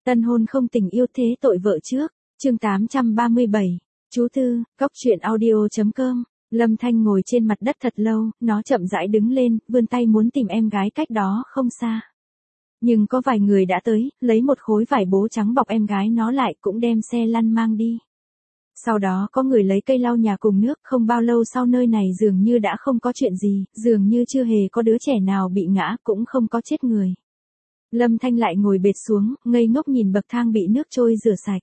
Tân hôn không tình yêu thế tội vợ trước, chương 837, chú Tư, Cóc truyện audio.com. Lâm Thanh ngồi trên mặt đất thật lâu, nó chậm rãi đứng lên, vươn tay muốn tìm em gái cách đó không xa. Nhưng có vài người đã tới, lấy một khối vải bố trắng bọc em gái nó lại, cũng đem xe lăn mang đi. Sau đó có người lấy cây lau nhà cùng nước, không bao lâu sau nơi này dường như đã không có chuyện gì, dường như chưa hề có đứa trẻ nào bị ngã, cũng không có chết người. Lâm Thanh lại ngồi bệt xuống, ngây ngốc nhìn bậc thang bị nước trôi rửa sạch.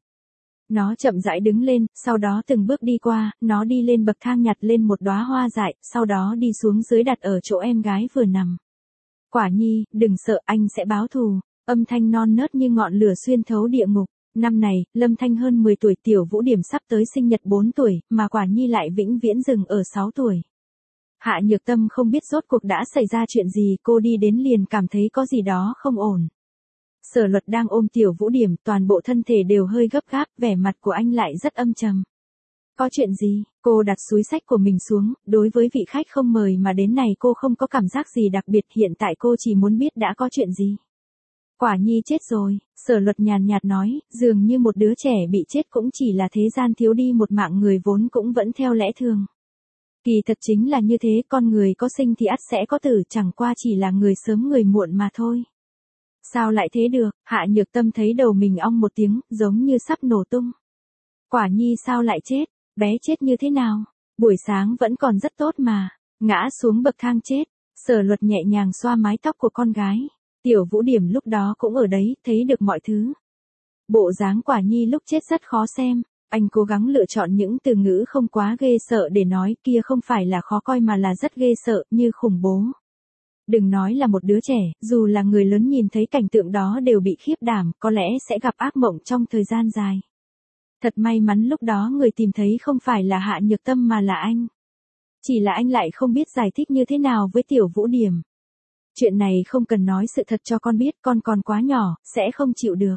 Nó chậm rãi đứng lên, sau đó từng bước đi qua, nó đi lên bậc thang nhặt lên một đóa hoa dại, sau đó đi xuống dưới đặt ở chỗ em gái vừa nằm. Quả Nhi, đừng sợ, anh sẽ báo thù. Âm thanh non nớt như ngọn lửa xuyên thấu địa ngục. Năm này, Lâm Thanh hơn 10 tuổi, Tiểu Vũ Điểm sắp tới sinh nhật 4 tuổi, mà Quả Nhi lại vĩnh viễn dừng ở 6 tuổi. Hạ Nhược Tâm không biết rốt cuộc đã xảy ra chuyện gì, cô đi đến liền cảm thấy có gì đó không ổn. Sở Luật đang ôm Tiểu Vũ Điểm, toàn bộ thân thể đều hơi gấp gáp, vẻ mặt của anh lại rất âm trầm. Có chuyện gì? Cô đặt túi sách của mình xuống, đối với vị khách không mời mà đến này cô không có cảm giác gì đặc biệt, hiện tại cô chỉ muốn biết đã có chuyện gì. Quả Nhi chết rồi, Sở Luật nhàn nhạt nói, dường như một đứa trẻ bị chết cũng chỉ là thế gian thiếu đi một mạng người vốn cũng vẫn theo lẽ thường. Kỳ thật chính là như thế, con người có sinh thì ắt sẽ có tử, chẳng qua chỉ là người sớm người muộn mà thôi. Sao lại thế được? Hạ Nhược Tâm thấy đầu mình ong một tiếng, giống như sắp nổ tung. Quả Nhi sao lại chết? Bé chết như thế nào? Buổi sáng vẫn còn rất tốt mà. Ngã xuống bậc thang chết. Sở Luật nhẹ nhàng xoa mái tóc của con gái. Tiểu Vũ Điểm lúc đó cũng ở đấy, thấy được mọi thứ. Bộ dáng Quả Nhi lúc chết rất khó xem. Anh cố gắng lựa chọn những từ ngữ không quá ghê sợ để nói, kia không phải là khó coi mà là rất ghê sợ, như khủng bố. Đừng nói là một đứa trẻ, dù là người lớn nhìn thấy cảnh tượng đó đều bị khiếp đảm, có lẽ sẽ gặp ác mộng trong thời gian dài. Thật may mắn lúc đó người tìm thấy không phải là Hạ Nhược Tâm mà là anh. Chỉ là anh lại không biết giải thích như thế nào với Tiểu Vũ Điểm. Chuyện này không cần nói sự thật cho con biết, con còn quá nhỏ, sẽ không chịu được.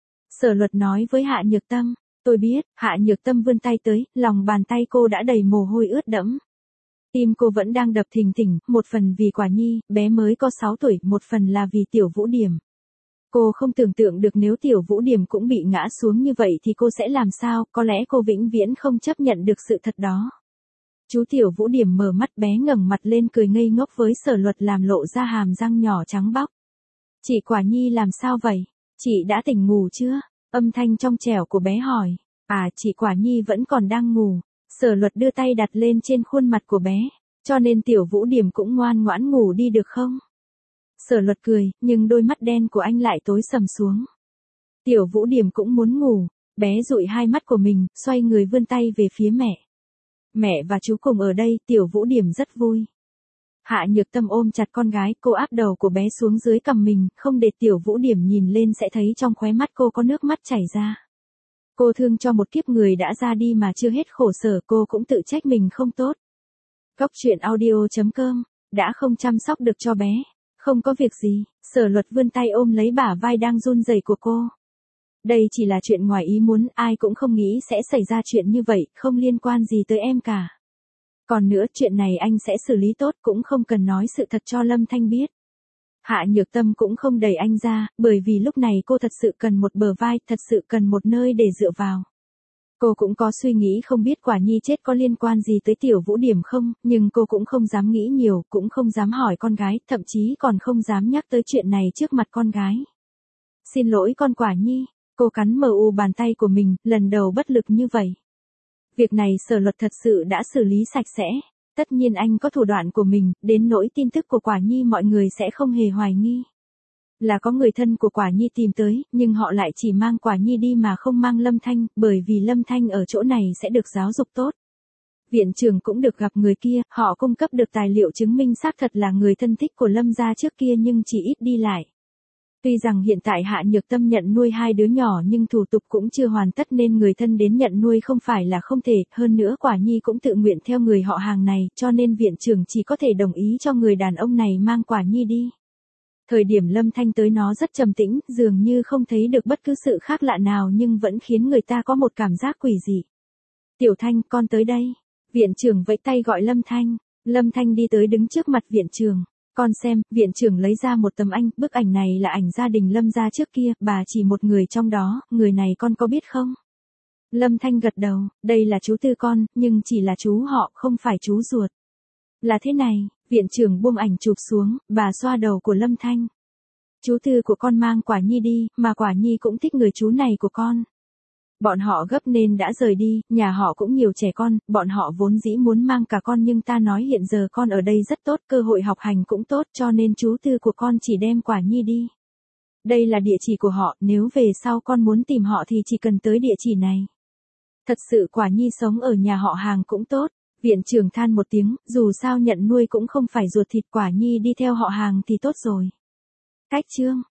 Sở Luật nói với Hạ Nhược Tâm. Tôi biết. Hạ Nhược Tâm vươn tay tới, lòng bàn tay cô đã đầy mồ hôi ướt đẫm. Tim cô vẫn đang đập thình thịch, một phần vì Quả Nhi, bé mới có 6 tuổi, một phần là vì Tiểu Vũ Điểm. Cô không tưởng tượng được nếu Tiểu Vũ Điểm cũng bị ngã xuống như vậy thì cô sẽ làm sao, có lẽ cô vĩnh viễn không chấp nhận được sự thật đó. Chú Tiểu Vũ Điểm mở mắt, bé ngẩng mặt lên cười ngây ngốc với Sở Luật làm lộ ra hàm răng nhỏ trắng bóc. Chị Quả Nhi làm sao vậy? Chị đã tỉnh ngủ chưa? Âm thanh trong trẻo của bé hỏi. À, chị Quả Nhi vẫn còn đang ngủ. Sở Luật đưa tay đặt lên trên khuôn mặt của bé. Cho nên Tiểu Vũ Điểm cũng ngoan ngoãn ngủ đi được không? Sở Luật cười, nhưng đôi mắt đen của anh lại tối sầm xuống. Tiểu Vũ Điểm cũng muốn ngủ. Bé dụi hai mắt của mình, xoay người vươn tay về phía mẹ. Mẹ và chú cùng ở đây, Tiểu Vũ Điểm rất vui. Hạ Nhược Tâm ôm chặt con gái, cô áp đầu của bé xuống dưới cằm mình, không để Tiểu Vũ Điểm nhìn lên sẽ thấy trong khóe mắt cô có nước mắt chảy ra. Cô thương cho một kiếp người đã ra đi mà chưa hết khổ sở, cô cũng tự trách mình không tốt. Cóc truyện audio.com, đã không chăm sóc được cho bé. Không có việc gì, Sở Luật vươn tay ôm lấy bả vai đang run rẩy của cô. Đây chỉ là chuyện ngoài ý muốn, ai cũng không nghĩ sẽ xảy ra chuyện như vậy, không liên quan gì tới em cả. Còn nữa, chuyện này anh sẽ xử lý tốt, cũng không cần nói sự thật cho Lâm Thanh biết. Hạ Nhược Tâm cũng không đẩy anh ra, bởi vì lúc này cô thật sự cần một bờ vai, thật sự cần một nơi để dựa vào. Cô cũng có suy nghĩ không biết Quả Nhi chết có liên quan gì tới Tiểu Vũ Điểm không, nhưng cô cũng không dám nghĩ nhiều, cũng không dám hỏi con gái, thậm chí còn không dám nhắc tới chuyện này trước mặt con gái. Xin lỗi con Quả Nhi, cô cắn mờ u bàn tay của mình, lần đầu bất lực như vậy. Việc này Sở Luật thật sự đã xử lý sạch sẽ. Tất nhiên anh có thủ đoạn của mình, đến nỗi tin tức của Quả Nhi mọi người sẽ không hề hoài nghi. Là có người thân của Quả Nhi tìm tới, nhưng họ lại chỉ mang Quả Nhi đi mà không mang Lâm Thanh, bởi vì Lâm Thanh ở chỗ này sẽ được giáo dục tốt. Viện trưởng cũng được gặp người kia, họ cung cấp được tài liệu chứng minh xác thật là người thân thích của Lâm gia trước kia nhưng chỉ ít đi lại. Tuy rằng hiện tại Hạ Nhược Tâm nhận nuôi hai đứa nhỏ nhưng thủ tục cũng chưa hoàn tất nên người thân đến nhận nuôi không phải là không thể, hơn nữa Quả Nhi cũng tự nguyện theo người họ hàng này, cho nên viện trưởng chỉ có thể đồng ý cho người đàn ông này mang Quả Nhi đi. Thời điểm Lâm Thanh tới nó rất trầm tĩnh, dường như không thấy được bất cứ sự khác lạ nào nhưng vẫn khiến người ta có một cảm giác quỷ dị. Tiểu Thanh, con tới đây. Viện trưởng vẫy tay gọi Lâm Thanh. Lâm Thanh đi tới đứng trước mặt viện trưởng. Con xem, viện trưởng lấy ra một tấm ảnh, bức ảnh này là ảnh gia đình Lâm gia trước kia, bà chỉ một người trong đó, người này con có biết không? Lâm Thanh gật đầu, đây là chú tư con, nhưng chỉ là chú họ, không phải chú ruột. Là thế này, viện trưởng buông ảnh chụp xuống, bà xoa đầu của Lâm Thanh. Chú tư của con mang Quả Nhi đi, mà Quả Nhi cũng thích người chú này của con. Bọn họ gấp nên đã rời đi, nhà họ cũng nhiều trẻ con, bọn họ vốn dĩ muốn mang cả con nhưng ta nói hiện giờ con ở đây rất tốt, cơ hội học hành cũng tốt cho nên chú tư của con chỉ đem Quả Nhi đi. Đây là địa chỉ của họ, nếu về sau con muốn tìm họ thì chỉ cần tới địa chỉ này. Thật sự Quả Nhi sống ở nhà họ hàng cũng tốt. Viện trưởng than một tiếng, dù sao nhận nuôi cũng không phải ruột thịt, Quả Nhi đi theo họ hàng thì tốt rồi. Cách chương